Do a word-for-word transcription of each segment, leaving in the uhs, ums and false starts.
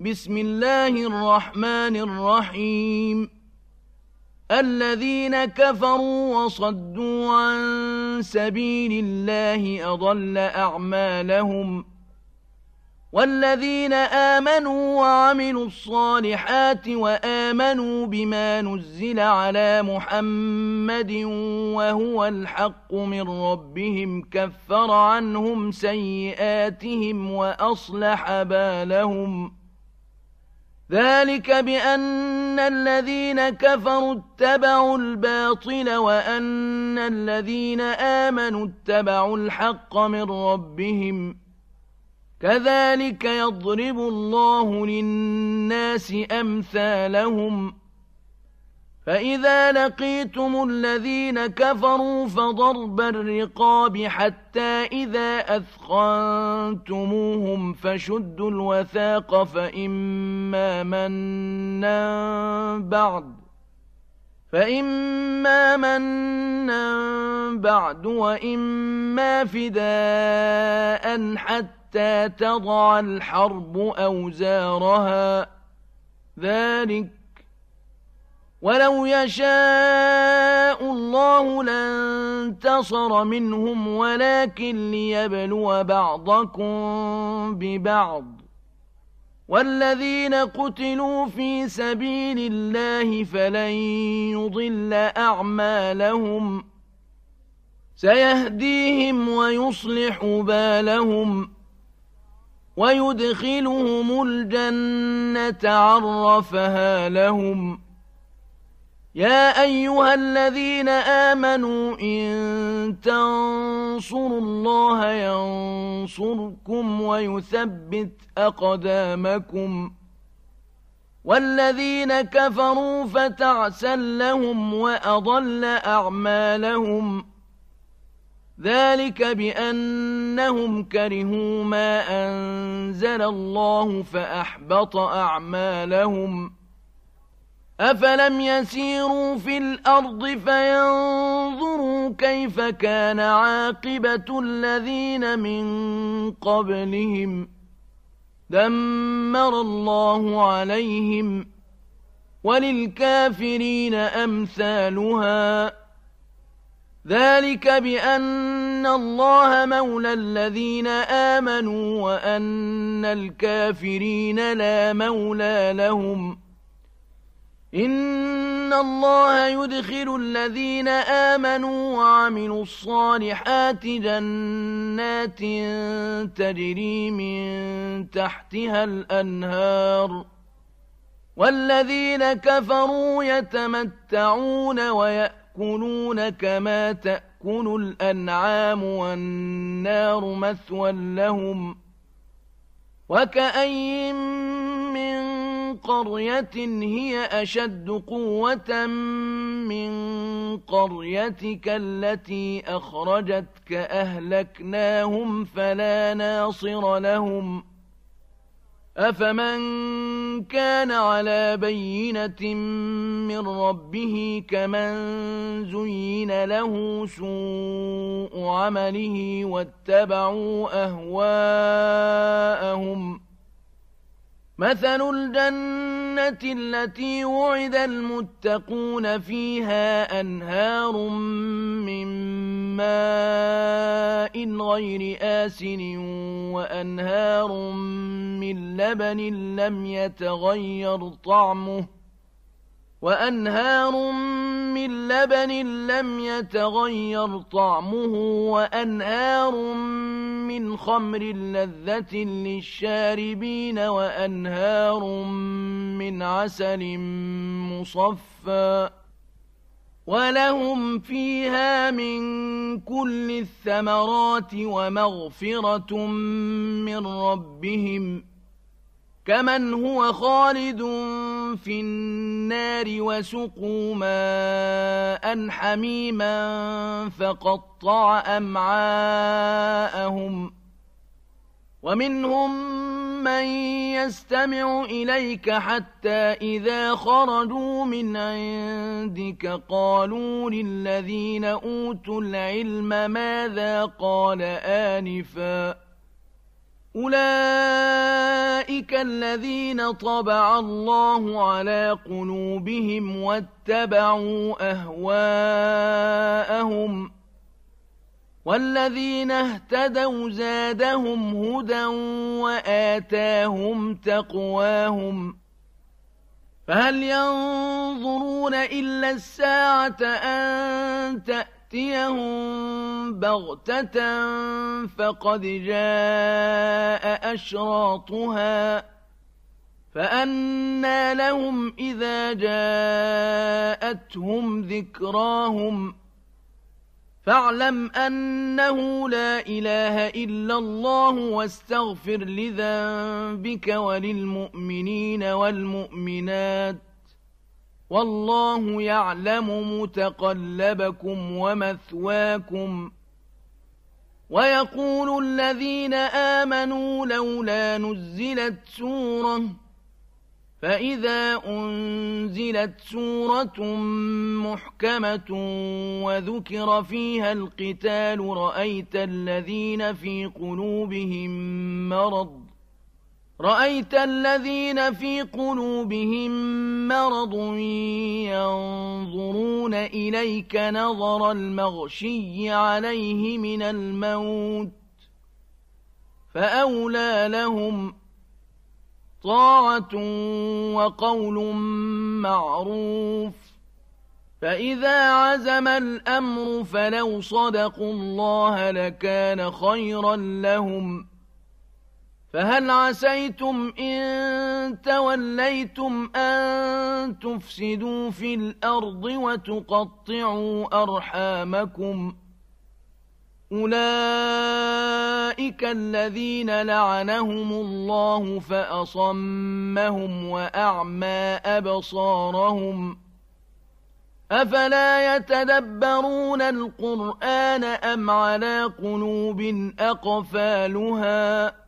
بسم الله الرحمن الرحيم الذين كفروا وصدوا عن سبيل الله أضل أعمالهم والذين آمنوا وعملوا الصالحات وآمنوا بما نزل على محمد وهو الحق من ربهم كفر عنهم سيئاتهم وأصلح بالهم ذلك بأن الذين كفروا اتبعوا الباطل وأن الذين آمنوا اتبعوا الحق من ربهم كذلك يضرب الله للناس أمثالهم فإذا لقيتم الذين كفروا فضرب الرقاب حتى إذا أثخنتموهم فشدوا الوثاق فإما منا بعد فإما منا بعد وإما فداء حتى تضع الحرب أوزارها ذلك ولو يشاء الله لانتصر منهم ولكن ليبلو بعضكم ببعض والذين قتلوا في سبيل الله فلن يضل أعمالهم سيهديهم ويصلح بالهم ويدخلهم الجنة عرفها لهم يا أيها الذين آمنوا إن تنصروا الله ينصركم ويثبت أقدامكم والذين كفروا فتعسا لهم وأضل أعمالهم ذلك بأنهم كرهوا ما أنزل الله فأحبط أعمالهم أفلم يسيروا في الأرض فينظروا كيف كان عاقبة الذين من قبلهم دمر الله عليهم وللكافرين أمثالها ذلك بأن الله مولى الذين آمنوا وأن الكافرين لا مولى لهم إن الله يدخل الذين آمنوا وعملوا الصالحات جنات تجري من تحتها الأنهار والذين كفروا يتمتعون ويأكلون كما تأكل الأنعام والنار مثوى لهم وكأين من قرية هي أشد قوة من قريتك التي أخرجتك أهلكناهم فلا ناصر لهم أفمن كان على بينة من ربه كمن زين له سوء عمله واتبعوا أهواءهم مثل الجنة التي وعد المتقون فيها أنهار من ماء غير آسن وأنهار من لبن لم يتغير طعمه وأنهار من لبن لم يتغير طعمه وأنهار من خمر لذة للشاربين وأنهار من عسل مصفى ولهم فيها من كل الثمرات ومغفرة من ربهم كمن هو خالد في النار وسقوا ماء حميما فقطع أمعاءهم ومنهم من يستمع إليك حتى إذا خرجوا من عندك قالوا للذين أوتوا العلم ماذا قال آنفا أولئك الذين طبع الله على قلوبهم واتبعوا أهواءهم والذين اهتدوا زادهم هدى وآتاهم تقواهم فهل ينظرون إلا الساعة أن تأتيهم بغتة فقد جاء أشراطها فأنى لهم إذا جاءتهم ذكراهم فاعلم أنه لا إله إلا الله واستغفر لذنبك وللمؤمنين والمؤمنات والله يعلم متقلبكم ومثواكم ويقول الذين آمنوا لولا نزلت سورة فإذا أنزلت سورة محكمة وذكر فيها القتال رأيت الذين في قلوبهم مرض رأيت الذين في قلوبهم مرض ينظرون إليك نظر المغشي عليه من الموت فأولى لهم طاعة وقول معروف فإذا عزم الأمر فلو صدقوا الله لكان خيرا لهم فهل عسيتم إن توليتم أن تفسدوا في الأرض وتقطعوا أرحامكم أولئك الذين لعنهم الله فأصمهم وأعمى أبصارهم أفلا يتدبرون القرآن أم على قلوب أقفالها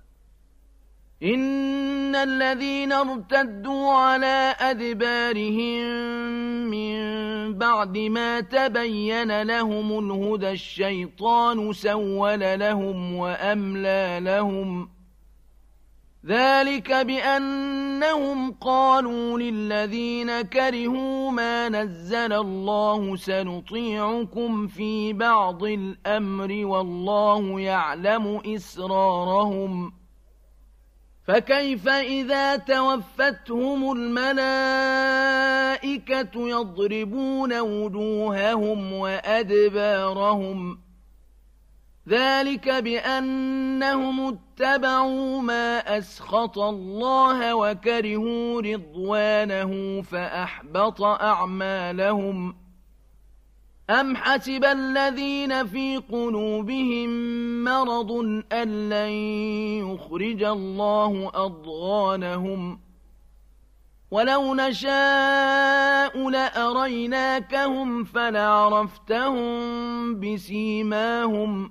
إن الذين ارتدوا على أدبارهم من بعد ما تبين لهم الهدى الشيطان سول لهم وأملى لهم ذلك بأنهم قالوا للذين كرهوا ما نزل الله سنطيعكم في بعض الأمر والله يعلم إسرارهم فكيف إذا توفتهم الملائكة يضربون وجوههم وأدبارهم ذلك بأنهم اتبعوا ما أسخط الله وكرهوا رضوانه فأحبط أعمالهم أم حسب الذين في قلوبهم مرض أن لن يخرج الله أضغانهم ولو نشاء لأريناكهم فلعرفتهم بسيماهم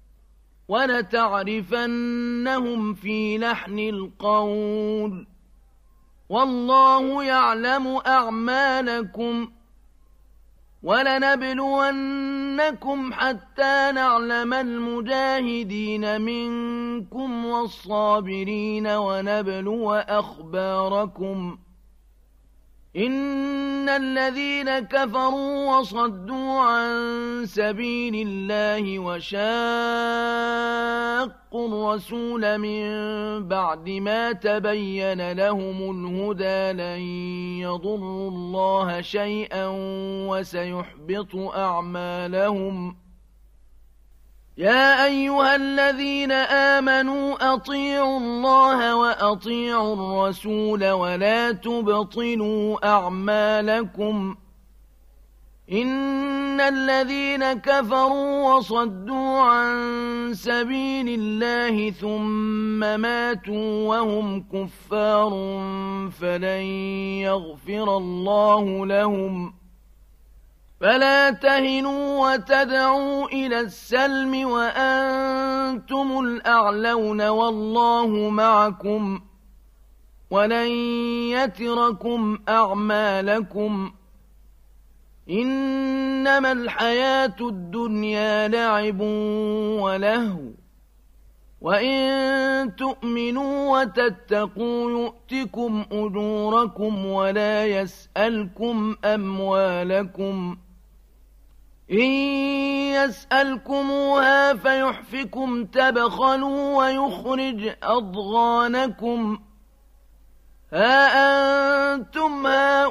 ولتعرفنهم في لحن القول والله يعلم أعمالكم ولنبلونكم حتى نعلم المجاهدين منكم والصابرين ونبلو أخباركم إن الذين كفروا وصدوا عن سبيل الله وشاقوا الرسول من بعد ما تبين لهم الهدى لن يضروا الله شيئا وسيحبط أعمالهم يا أيها الذين آمنوا أطيعوا الله وأطيعوا الرسول ولا تبطلوا أعمالكم إن الذين كفروا وصدوا عن سبيل الله ثم ماتوا وهم كفار فلن يغفر الله لهم فلا تهنوا وتدعوا إلى السلم وأنتم الأعلون والله معكم ولن يتركم أعمالكم إنما الحياة الدنيا لعب ولهو وإن تؤمنوا وتتقوا يؤتكم أجوركم ولا يسألكم أموالكم إن يسألكموها فيحفكم تبخلوا ويخرج أضغانكم ها أنتم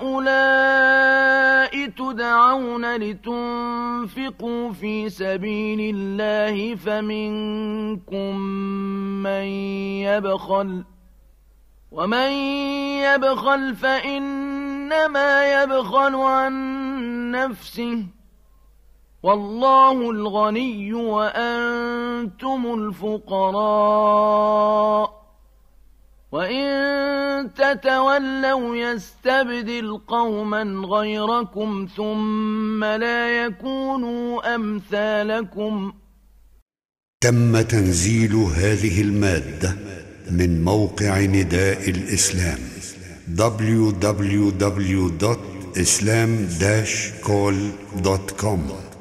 هؤلاء تدعون لتنفقوا في سبيل الله فمنكم من يبخل ومن يبخل فإنما يبخل عن نفسه والله الغني وأنتم الفقراء وإن تتولوا يستبدل قوما غيركم ثم لا يكونوا أمثالكم. تم تنزيل هذه المادة من موقع نداء الإسلام دبليو دبليو دبليو دوت إسلام داش كول دوت كوم.